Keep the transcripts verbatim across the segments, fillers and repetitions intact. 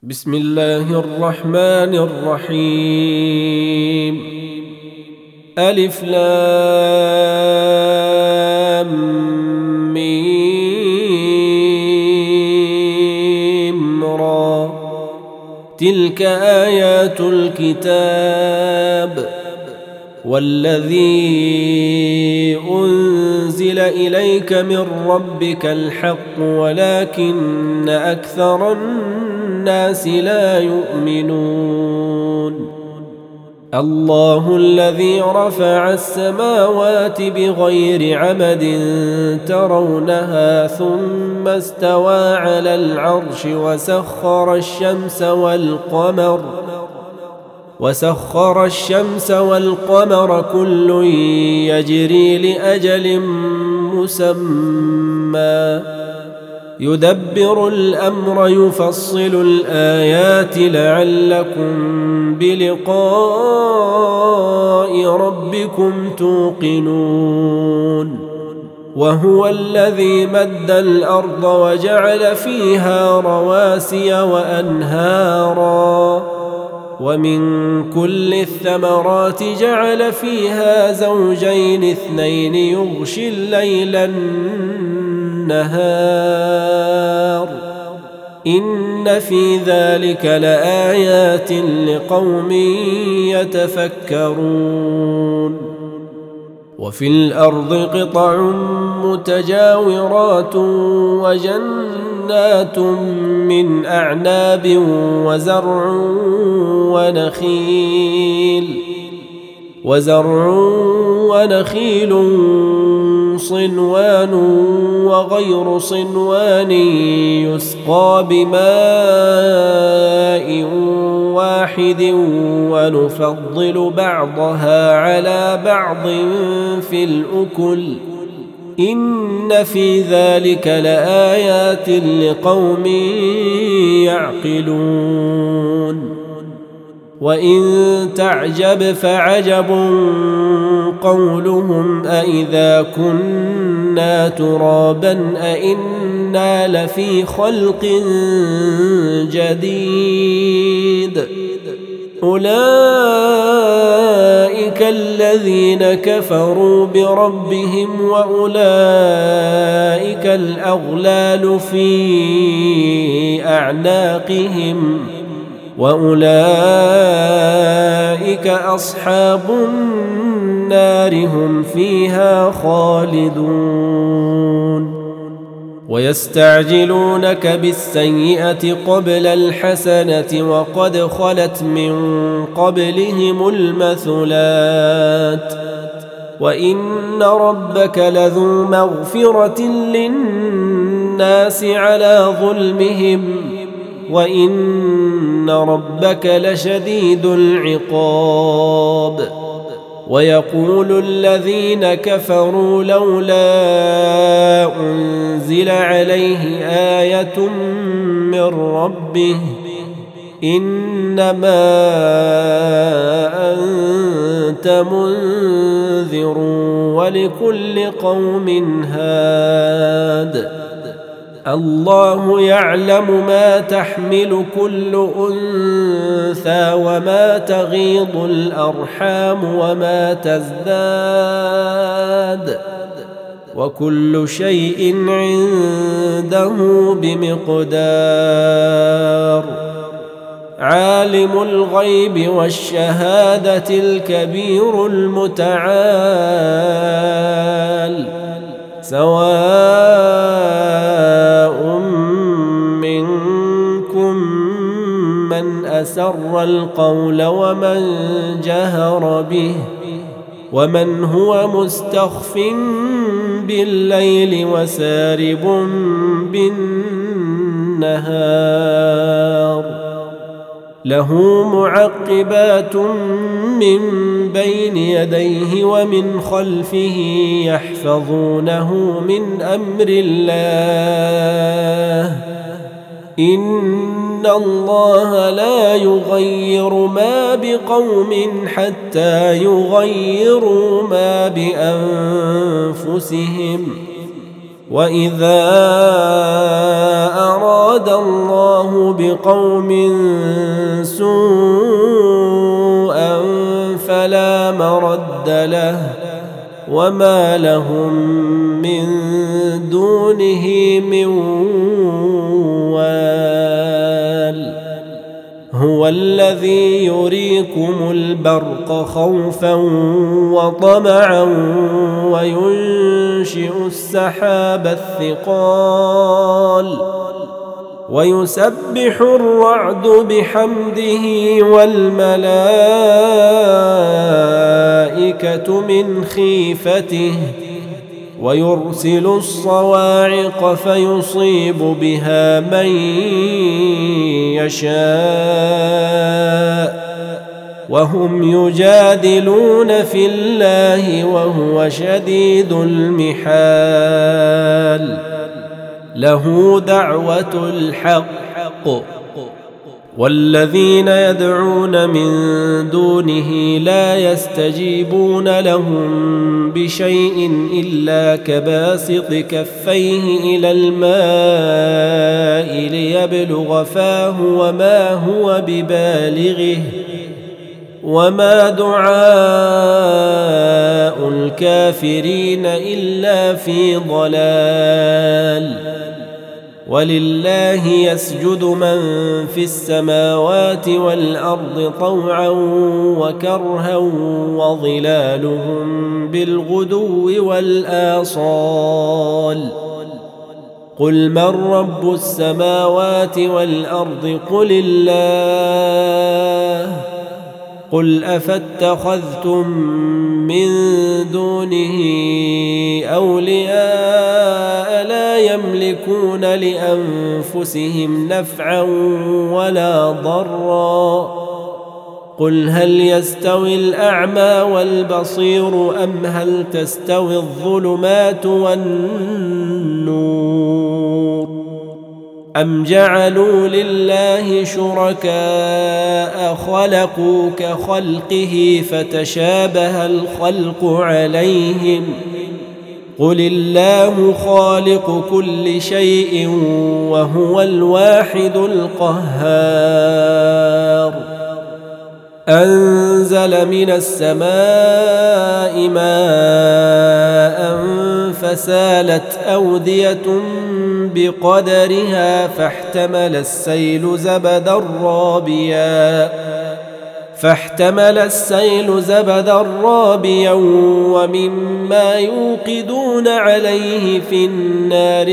بسم الله الرحمن الرحيم. ألف لام ميم را. تلك آيات الكتاب والذي أنزل إليك من ربك الحق ولكن أكثر الناس لا يؤمنون. الله الذي رفع السماوات بغير عمد ترونها ثم استوى على العرش وسخر الشمس والقمر وسخر الشمس والقمر كل يجري لأجل مسمى يدبر الأمر يفصل الآيات لعلكم بلقاء ربكم توقنون. وهو الذي مد الأرض وجعل فيها رواسي وأنهارا ومن كل الثمرات جعل فيها زوجين اثنين يغشي الليل النهار إن في ذلك لآيات لقوم يتفكرون. وفي الأرض قطع متجاورات وجنات من أعناب وزرع ونخيل وزرع ونخيل صنوان وغير صنوان يسقى بماء واحد ونفضل بعضها على بعض في الأكل إن في ذلك لآيات لقوم يعقلون. وإن تعجب فعجب قولهم أإذا كنا ترابا أإنا لفي خلق جديد أولئك الذين كفروا بربهم وأولئك الأغلال في أعناقهم وأولئك أصحاب النار هم فيها خالدون. ويستعجلونك بالسيئة قبل الحسنة وقد خلت من قبلهم المثلات وإن ربك لذو مغفرة للناس على ظلمهم وإن ربك لشديد العقاب. ويقول الذين كفروا لولا أنزل عليه آية من ربه إنما أنت منذر ولكل قوم هاد. الله يعلم ما تحمل كل أنثى وما تغيض الأرحام وما تزداد وكل شيء عنده بمقدار. عالم الغيب والشهادة الكبير المتعال سواء منكم من أسر القول ومن جهر به ومن هو مستخف بالليل وسارب بالنهار له معقبات من بين يديه ومن خلفه يحفظونه من أمر الله إن الله لا يغير ما بقوم حتى يغيروا ما بأنفسهم وإذا أراد الله بقوم سوءا فلا مرد له وما لهم من دونه من وال هو الذي يريكم البرق خوفا وطمعا وينشئ السحاب الثقال ويسبح الرعد بحمده والملائكة من خيفته ويرسل الصواعق فيصيب بها من يشاء وهم يجادلون في الله وهو شديد المحال له دعوة الحق والذين يدعون من دونه لا يستجيبون لهم بشيء إلا كباسط كفيه إلى الماء ليبلغ فاه وما هو ببالغه وما دعاء الكافرين إلا في ضلال ولله يسجد من في السماوات والأرض طوعا وكرها وظلالهم بالغدو والآصال قل من رب السماوات والأرض قل الله قل أفاتخذتم من دونه أولياء لا يملكون لأنفسهم نفعا ولا ضرا قل هل يستوي الأعمى والبصير أم هل تستوي الظلمات والنور أم جعلوا لله شركاء خلقوا كخلقه فتشابه الخلق عليهم قل الله خالق كل شيء وهو الواحد القهار أنزل من السماء ماء فسالت أودية بقدرها فاحتمل السيل زبدا رابيا فاحتمل السيل زبدا رابيا ومما يوقدون عليه في النار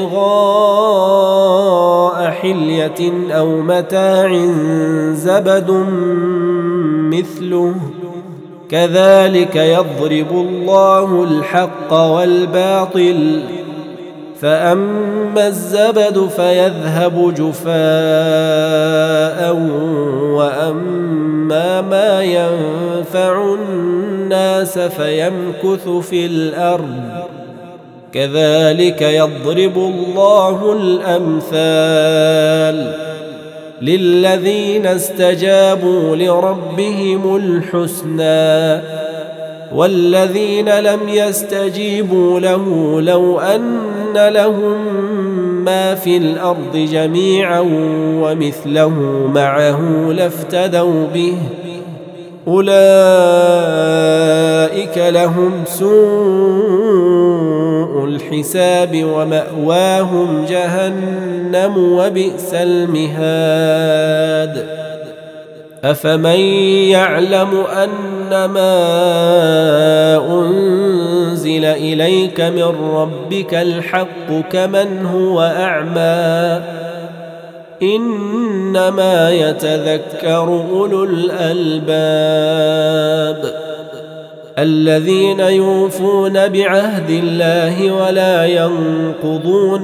ابتغاء حلية أو متاع زبد مثله كذلك يضرب الله الحق والباطل فأما الزبد فيذهب جفاء وأما ما ينفع الناس فيمكث في الأرض كذلك يضرب الله الأمثال للذين استجابوا لربهم الحسنى والذين لم يستجيبوا له لو أن لهم ما في الأرض جميعا ومثله معه لافتدوا به أولئك لهم سوء الحساب ومأواهم جهنم وبئس المهاد أفمن يعلم أنما أنزل إليك من ربك الحق كمن هو أعمى إنما يتذكر أولو الألباب الذين يوفون بعهد الله ولا ينقضون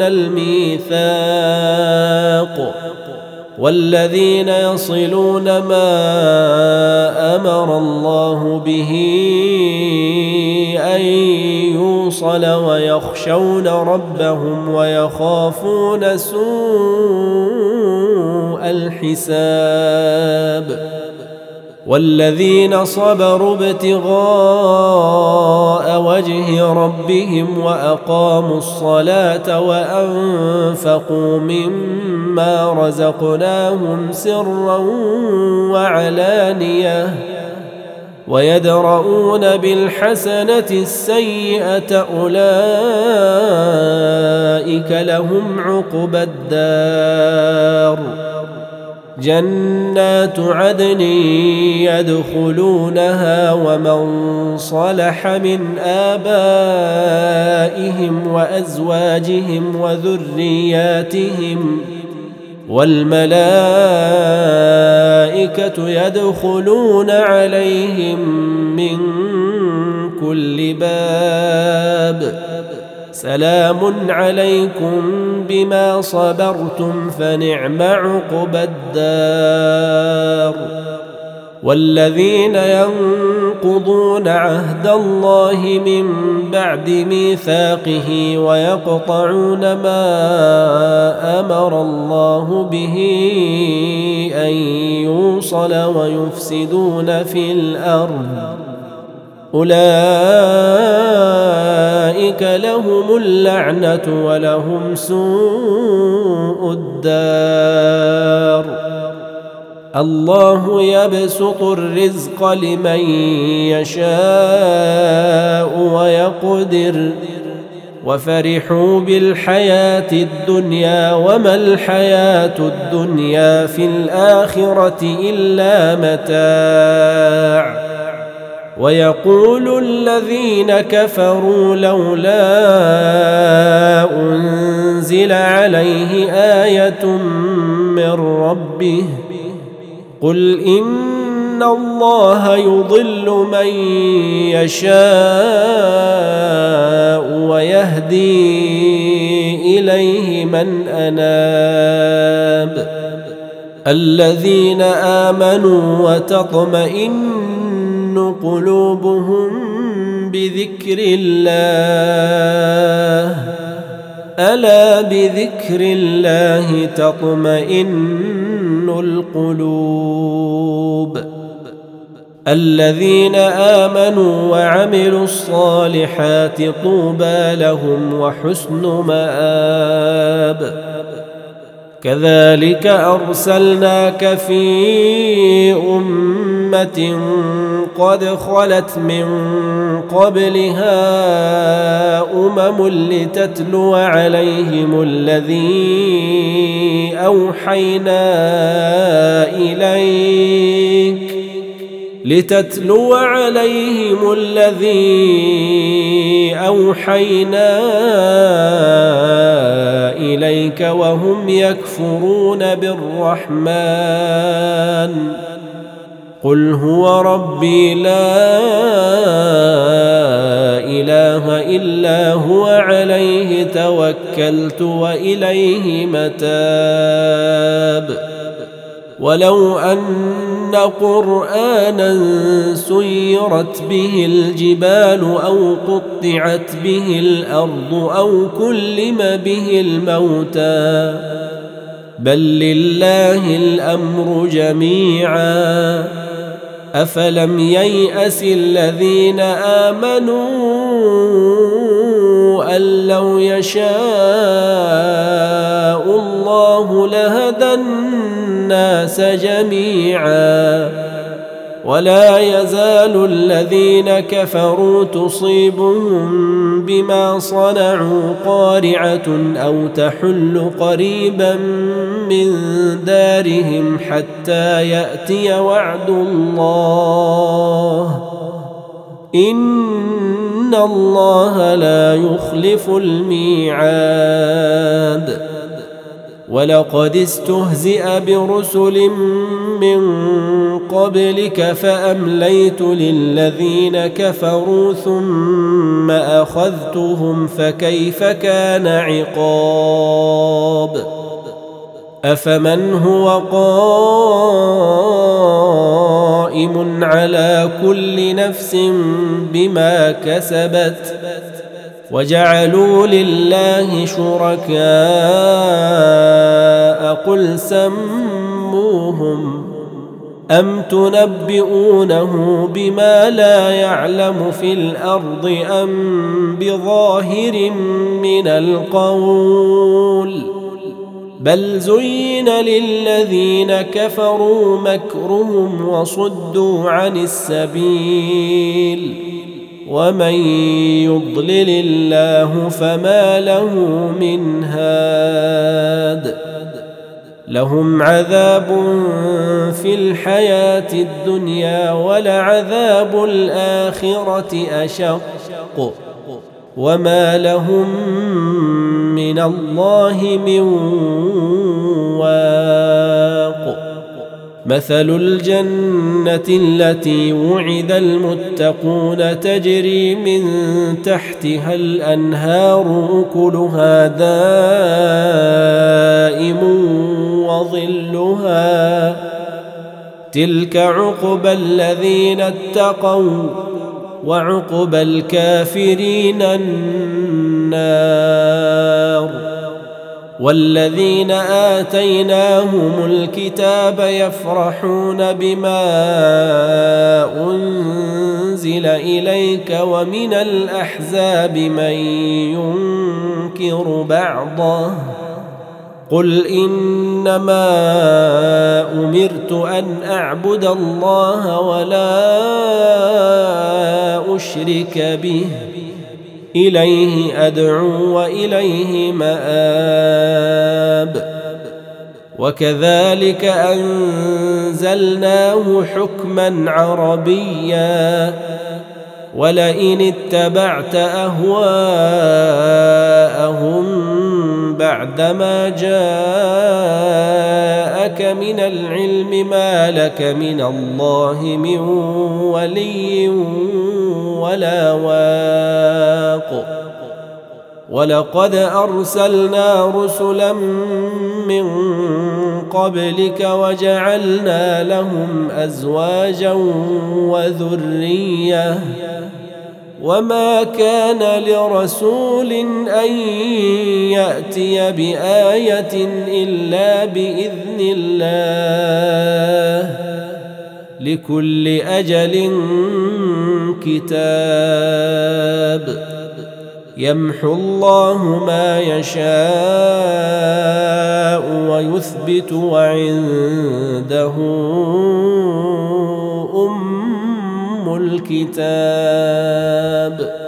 الميثاق والذين يصلون ما أمر الله به أن يوصل ويخشون ربهم ويخافون سوء الحساب والذين صبروا ابتغاء وجه ربهم وأقاموا الصلاة وأنفقوا مما رزقناهم سرا وعلانية ويدرؤون بالحسنة السيئة أولئك لهم عقبى الدار جنات عدن يدخلونها ومن صلح من آبائهم وأزواجهم وذرياتهم والملائكة يدخلون عليهم من كل باب سلام عليكم بما صبرتم فنعم عقبى الدار والذين ينقضون عهد الله من بعد ميثاقه ويقطعون ما أمر الله به أن يوصل ويفسدون في الأرض أولئك لهم اللعنة ولهم سوء الدار الله يبسط الرزق لمن يشاء ويقدر وفرحوا بالحياة الدنيا وما الحياة الدنيا في الآخرة إلا متاع ويقول الذين كفروا لولا أنزل عليه آية من ربه قل إن الله يضل من يشاء ويهدي إليه من أناب الذين آمنوا وتطمئن قلوبهم بذكر الله ألا بذكر الله تطمئن القلوب الذين آمنوا وعملوا الصالحات طوبى لهم وحسن مآب كذلك أرسلناك في أمة قد خلت من قبلها أمم لتتلو عليهم الذي أوحينا إليك لتتلو عليهم الذي أوحينا إليك وهم يكفرون بالرحمن قل هو ربي لا إله إلا هو عليه توكلت وإليه متاب ولو أن قرآنا سيرت به الجبال أو قطعت به الأرض أو كلم به الموتى بل لله الأمر جميعا أفلم ييأس الذين آمنوا أن لو يشاء الله لهدى الناس جميعا ولا يزال الذين كفروا تصيبهم بما صنعوا قارعة أو تحل قريبا من دارهم حتى يأتي وعد الله إن الله لا يخلف الميعاد ولقد استهزئ برسل من قبلك فأمليت للذين كفروا ثم أخذتهم فكيف كان عقاب أفمن هو قائم على كل نفس بما كسبت وجعلوا لله شركاء قل سموهم أم تنبئونه بما لا يعلم في الأرض أم بظاهر من القول بل زين للذين كفروا مكرهم وصدوا عن السبيل ومن يضلل الله فما له من هاد لهم عذاب في الحياة الدنيا ولعذاب الآخرة أشق وما لهم من الله من واق مثل الجنة التي وعد المتقون تجري من تحتها الأنهار أكلها دائم وظلها تلك عقبى الذين اتقوا وعقبى الكافرين النار والذين آتيناهم الكتاب يفرحون بما أنزل إليك ومن الأحزاب من ينكر بعضه قل إنما أمرت أن أعبد الله ولا أشرك به إليه أدعو وإليه مآب وكذلك أنزلناه حكما عربيا ولئن اتبعت أهواءهم بعدما جاءك من العلم ما لك من الله من ولي ولا واق ولقد أرسلنا رسلا من قبلك وجعلنا لهم أزواجا وذرية وما كان لرسول أن يأتي بآية إلا بإذن الله لكل أجل كتاب يمحو الله ما يشاء ويثبت وعنده أم الكتاب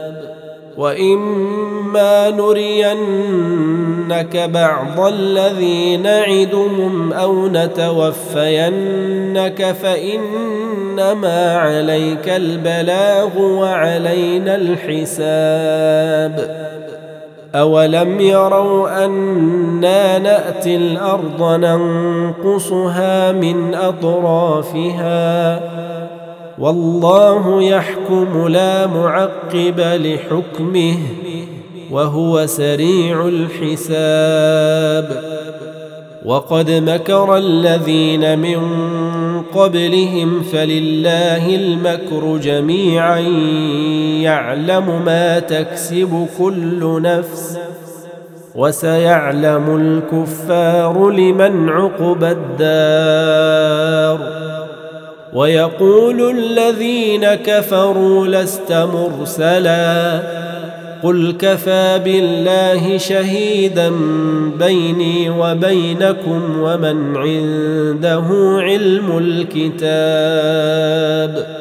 وإما نرينك بعض الذي نعدهم أو نتوفينك فإنما عليك البلاغ وعلينا الحساب أولم يروا أنا نأتي الأرض ننقصها من أطرافها والله يحكم لا معقب لحكمه وهو سريع الحساب وقد مكر الذين من قبلهم فلله المكر جميعا يعلم ما تكسب كل نفس وسيعلم الكفار لمن عقبى الدار ويقول الذين كفروا لست مرسلا قل كفى بالله شهيدا بيني وبينكم ومن عنده علم الكتاب